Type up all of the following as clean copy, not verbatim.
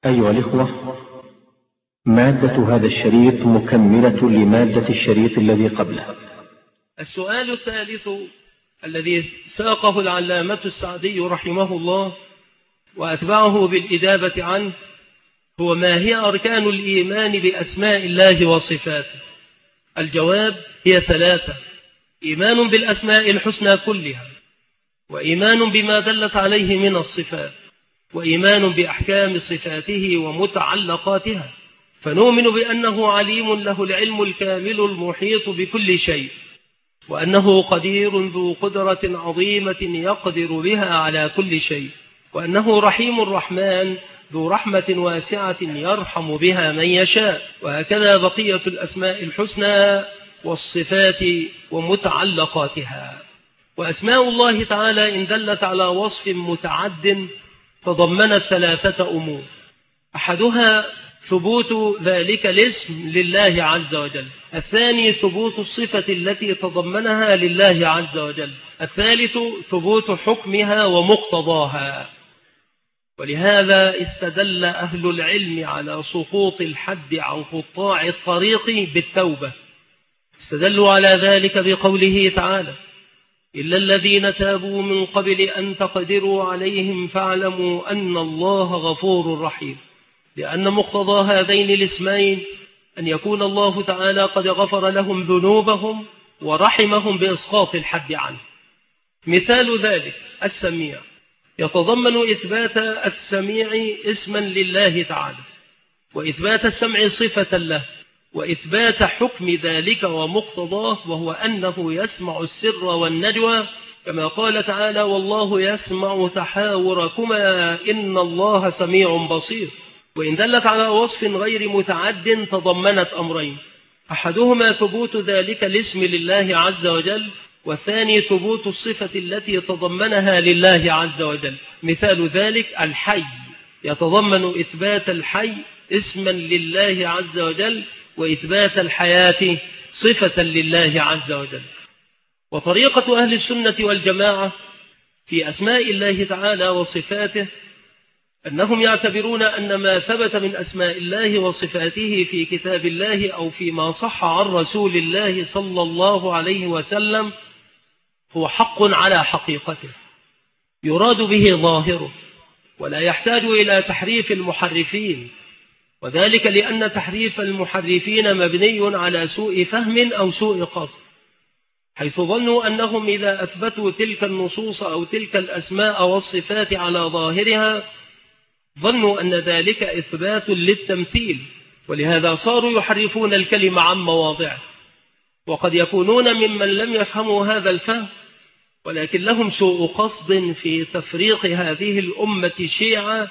أيها الإخوة، مادة هذا الشريط مكملة لمادة الشريط الذي قبله. السؤال الثالث الذي ساقه العلامة السعدي رحمه الله وأتبعه بالإجابة عنه هو: ما هي أركان الإيمان بأسماء الله وصفاته؟ الجواب: هي ثلاثة: إيمان بالأسماء الحسنى كلها، وإيمان بما دلت عليه من الصفات، وإيمان بأحكام صفاته ومتعلقاتها. فنؤمن بأنه عليم له العلم الكامل المحيط بكل شيء، وأنه قدير ذو قدرة عظيمة يقدر بها على كل شيء، وأنه رحيم الرحمن ذو رحمة واسعة يرحم بها من يشاء. وهكذا بقية الأسماء الحسنى والصفات ومتعلقاتها. وأسماء الله تعالى إن دلت على وصف متعد تضمنت ثلاثة أمور: أحدها ثبوت ذلك الاسم لله عز وجل، الثاني ثبوت الصفة التي تضمنها لله عز وجل، الثالث ثبوت حكمها ومقتضاها. ولهذا استدل أهل العلم على سقوط الحد عن قطاع الطريق بالتوبة. استدلوا على ذلك بقوله تعالى: إلا الذين تابوا من قبل أن تقدروا عليهم فاعلموا أن الله غفور رحيم، لأن مقتضى هذين الاسمين أن يكون الله تعالى قد غفر لهم ذنوبهم ورحمهم بإسقاط الحد عنه. مثال ذلك السميع، يتضمن إثبات السميع اسما لله تعالى، وإثبات السمع صفة له، وإثبات حكم ذلك ومقتضاه، وهو أنه يسمع السر والنجوى، كما قال تعالى: والله يسمع تحاوركما إن الله سميع بصير. وإن دلت على وصف غير متعد تضمنت أمرين: أحدهما ثبوت ذلك الاسم لله عز وجل، والثاني ثبوت الصفة التي تضمنها لله عز وجل. مثال ذلك الحي، يتضمن إثبات الحي اسما لله عز وجل، وإثبات الحياة صفة لله عز وجل. وطريقة أهل السنة والجماعة في أسماء الله تعالى وصفاته أنهم يعتبرون أن ما ثبت من أسماء الله وصفاته في كتاب الله أو فيما صح عن رسول الله صلى الله عليه وسلم هو حق على حقيقته، يراد به ظاهره، ولا يحتاج إلى تحريف المحرفين، وذلك لأن تحريف المحرفين مبني على سوء فهم أو سوء قصد، حيث ظنوا أنهم إذا أثبتوا تلك النصوص أو تلك الأسماء والصفات على ظاهرها ظنوا أن ذلك إثبات للتمثيل، ولهذا صاروا يحرفون الكلمة عن مواضعه. وقد يكونون ممن لم يفهموا هذا الفهم، ولكن لهم سوء قصد في تفريق هذه الأمة شيعا،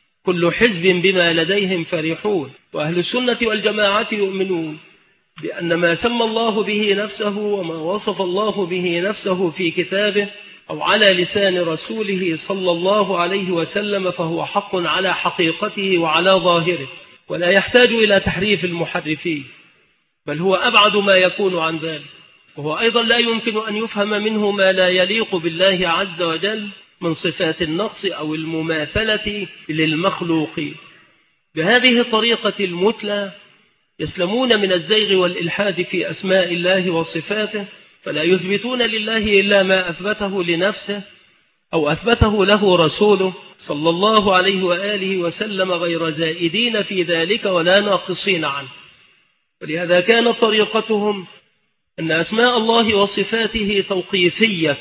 كل حزب بما لديهم فرحون. وأهل السنة والجماعة يؤمنون بأن ما سمى الله به نفسه وما وصف الله به نفسه في كتابه أو على لسان رسوله صلى الله عليه وسلم فهو حق على حقيقته وعلى ظاهره، ولا يحتاج إلى تحريف المحرفين، بل هو أبعد ما يكون عن ذلك. وهو أيضا لا يمكن أن يفهم منه ما لا يليق بالله عز وجل من صفات النقص أو المماثلة للمخلوقين. بهذه الطريقة المثلى يسلمون من الزيغ والإلحاد في أسماء الله وصفاته، فلا يثبتون لله إلا ما أثبته لنفسه أو أثبته له رسوله صلى الله عليه وآله وسلم، غير زائدين في ذلك ولا ناقصين عنه. ولهذا كانت طريقتهم أن أسماء الله وصفاته توقيفية،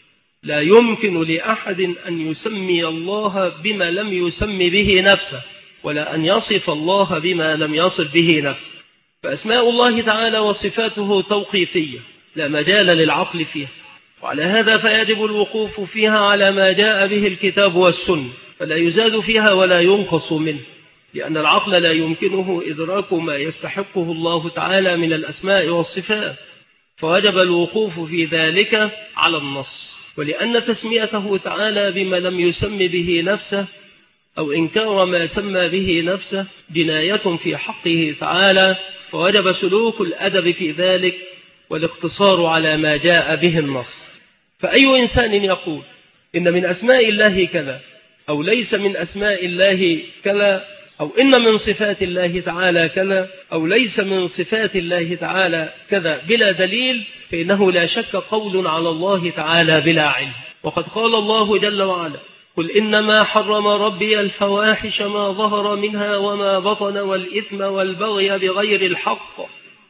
لا يمكن لأحد أن يسمي الله بما لم يسم به نفسه، ولا أن يصف الله بما لم يصف به نفسه. فأسماء الله تعالى وصفاته توقيفية لا مجال للعقل فيها، وعلى هذا فيجب الوقوف فيها على ما جاء به الكتاب والسنة، فلا يزاد فيها ولا ينقص منه، لأن العقل لا يمكنه إدراك ما يستحقه الله تعالى من الأسماء والصفات، فوجب الوقوف في ذلك على النص. ولأن تسميته تعالى بما لم يسم به نفسه أو إنكار ما سمى به نفسه جناية في حقه تعالى، فوجب سلوك الأدب في ذلك والاقتصار على ما جاء به النص. فأي إنسان يقول إن من أسماء الله كذا أو ليس من أسماء الله كذا أو إن من صفات الله تعالى كذا أو ليس من صفات الله تعالى كذا بلا دليل، فإنه لا شك قول على الله تعالى بلا علم. وقد قال الله جل وعلا: قل إنما حرم ربي الفواحش ما ظهر منها وما بطن والإثم والبغي بغير الحق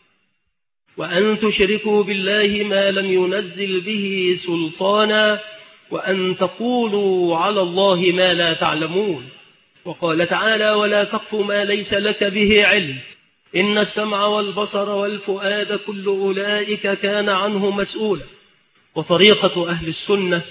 وأن تشركوا بالله ما لم ينزل به سلطانا وأن تقولوا على الله ما لا تعلمون. وقال تعالى: ولا تقف ما ليس لك به علم إن السمع والبصر والفؤاد كل أولئك كان عنه مسؤولا. وطريقة أهل السنة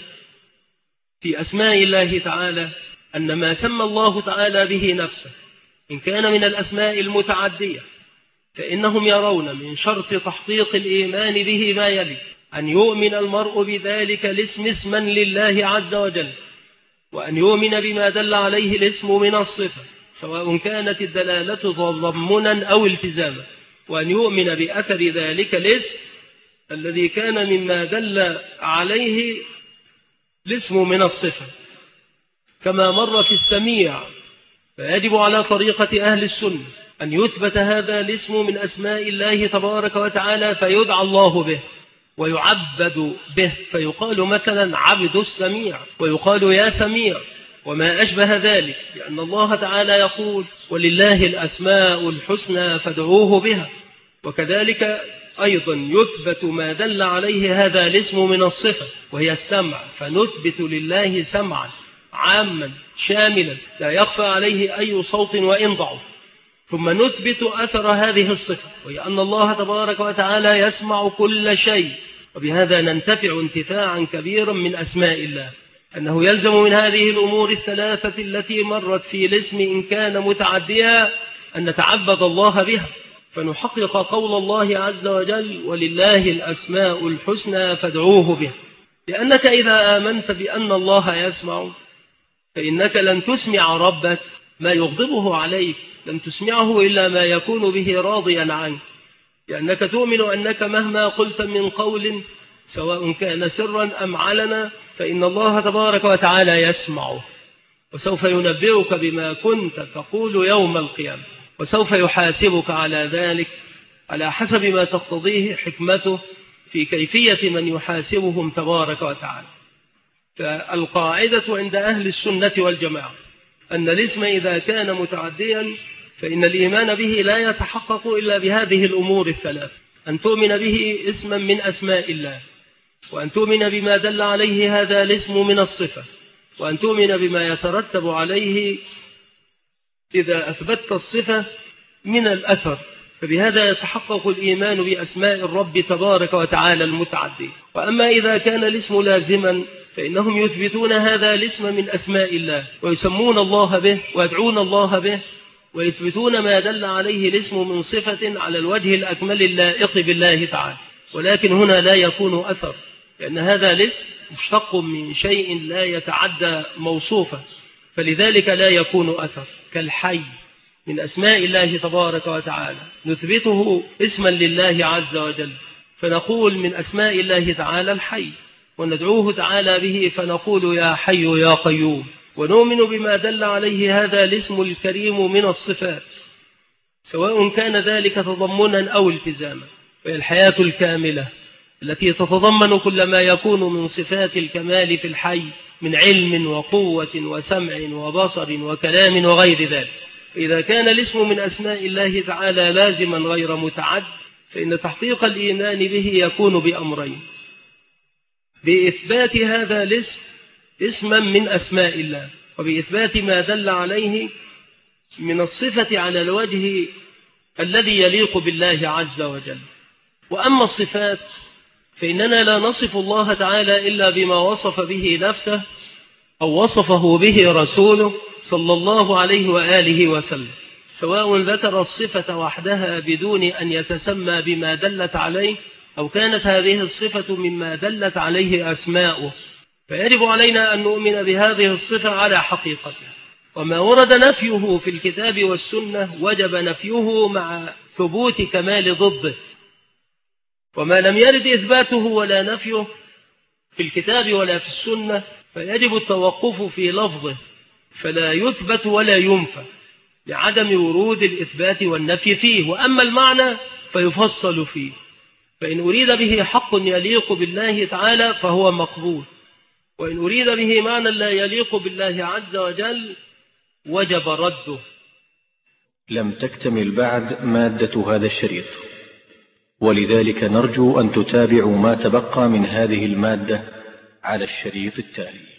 في أسماء الله تعالى أن ما سمى الله تعالى به نفسه إن كان من الأسماء المتعدية فإنهم يرون من شرط تحقيق الإيمان به ما يلي: أن يؤمن المرء بذلك الاسم اسما لله عز وجل، وأن يؤمن بما دل عليه الاسم من الصفة سواء كانت الدلالة تضمنا أو التزاما، وأن يؤمن بأثر ذلك الاسم الذي كان مما دل عليه الاسم من الصفة، كما مر في السميع. فيجب على طريقة أهل السنة أن يثبت هذا الاسم من أسماء الله تبارك وتعالى فيدعى الله به ويعبد به، فيقال مثلا عبد السميع ويقال يا سميع وما أشبه ذلك، لأن الله تعالى يقول: ولله الأسماء الحسنى فادعوه بها. وكذلك أيضا يثبت ما دل عليه هذا الاسم من الصفة وهي السمع، فنثبت لله سمعا عاما شاملا لا يخفى عليه أي صوت وإن ضعف. ثم نثبت أثر هذه الصفة وهي أن الله تبارك وتعالى يسمع كل شيء، وبهذا ننتفع انتفاعا كبيرا من أسماء الله، أنه يلزم من هذه الأمور الثلاثة التي مرت في الاسم إن كان متعديا أن نتعبد الله بها، فنحقق قول الله عز وجل: ولله الأسماء الحسنى فادعوه بها. لأنك إذا آمنت بأن الله يسمع فإنك لن تسمع ربك ما يغضبه عليك، لن تسمعه إلا ما يكون به راضيا عنك، لأنك تؤمن أنك مهما قلت من قول سواء كان سرا أم علنا فإن الله تبارك وتعالى يسمعه، وسوف ينبئك بما كنت تقول يوم القيامة، وسوف يحاسبك على ذلك على حسب ما تقتضيه حكمته في كيفية من يحاسبهم تبارك وتعالى. فالقاعدة عند أهل السنة والجماعة أن الاسم إذا كان متعديا فإن الإيمان به لا يتحقق إلا بهذه الأمور الثلاث: أن تؤمن به اسما من أسماء الله، وأن تؤمن بما دل عليه هذا الاسم من الصفة، وأن تؤمن بما يترتب عليه إذا أثبتت الصفة من الأثر. فبهذا يتحقق الإيمان بأسماء الرب تبارك وتعالى المتعدية. وأما إذا كان الاسم لازما فإنهم يثبتون هذا الاسم من أسماء الله ويسمون الله به ويدعون الله به، ويثبتون ما دل عليه الاسم من صفة على الوجه الأكمل اللائق بالله تعالى. ولكن هنا لا يكون أثر، لأن هذا الاسم مشتق من شيء لا يتعدى موصوفا، فلذلك لا يكون أثر. كالحي من أسماء الله تبارك وتعالى نثبته اسما لله عز وجل، فنقول من أسماء الله تعالى الحي، وندعوه تعالى به فنقول يا حي يا قيوم، ونؤمن بما دل عليه هذا الاسم الكريم من الصفات سواء كان ذلك تضمنا أو التزاما. وهي الحياة الكاملة التي تتضمن كل ما يكون من صفات الكمال في الحي من علم وقوة وسمع وبصر وكلام وغير ذلك. فإذا كان الاسم من أسماء الله تعالى لازما غير متعد فإن تحقيق الإيمان به يكون بأمرين: بإثبات هذا الاسم اسما من أسماء الله، وبإثبات ما دل عليه من الصفة على الوجه الذي يليق بالله عز وجل. وأما الصفات فإننا لا نصف الله تعالى إلا بما وصف به نفسه أو وصفه به رسوله صلى الله عليه وآله وسلم، سواء ذكر الصفة وحدها بدون أن يتسمى بما دلت عليه أو كانت هذه الصفة مما دلت عليه أسماؤه. فيجب علينا أن نؤمن بهذه الصفة على حقيقتها، وما ورد نفيه في الكتاب والسنة وجب نفيه مع ثبوت كمال ضده، وما لم يرد إثباته ولا نفيه في الكتاب ولا في السنة فيجب التوقف في لفظه فلا يثبت ولا ينفى. لعدم ورود الإثبات والنفي فيه، وأما المعنى فيفصل فيه، فإن أريد به حق يليق بالله تعالى فهو مقبول، وإن أريد به معنى لا يليق بالله عز وجل وجب رده. لم تكتمل بعد مادة هذا الشريط، ولذلك نرجو أن تتابعوا ما تبقى من هذه المادة على الشريط التالي.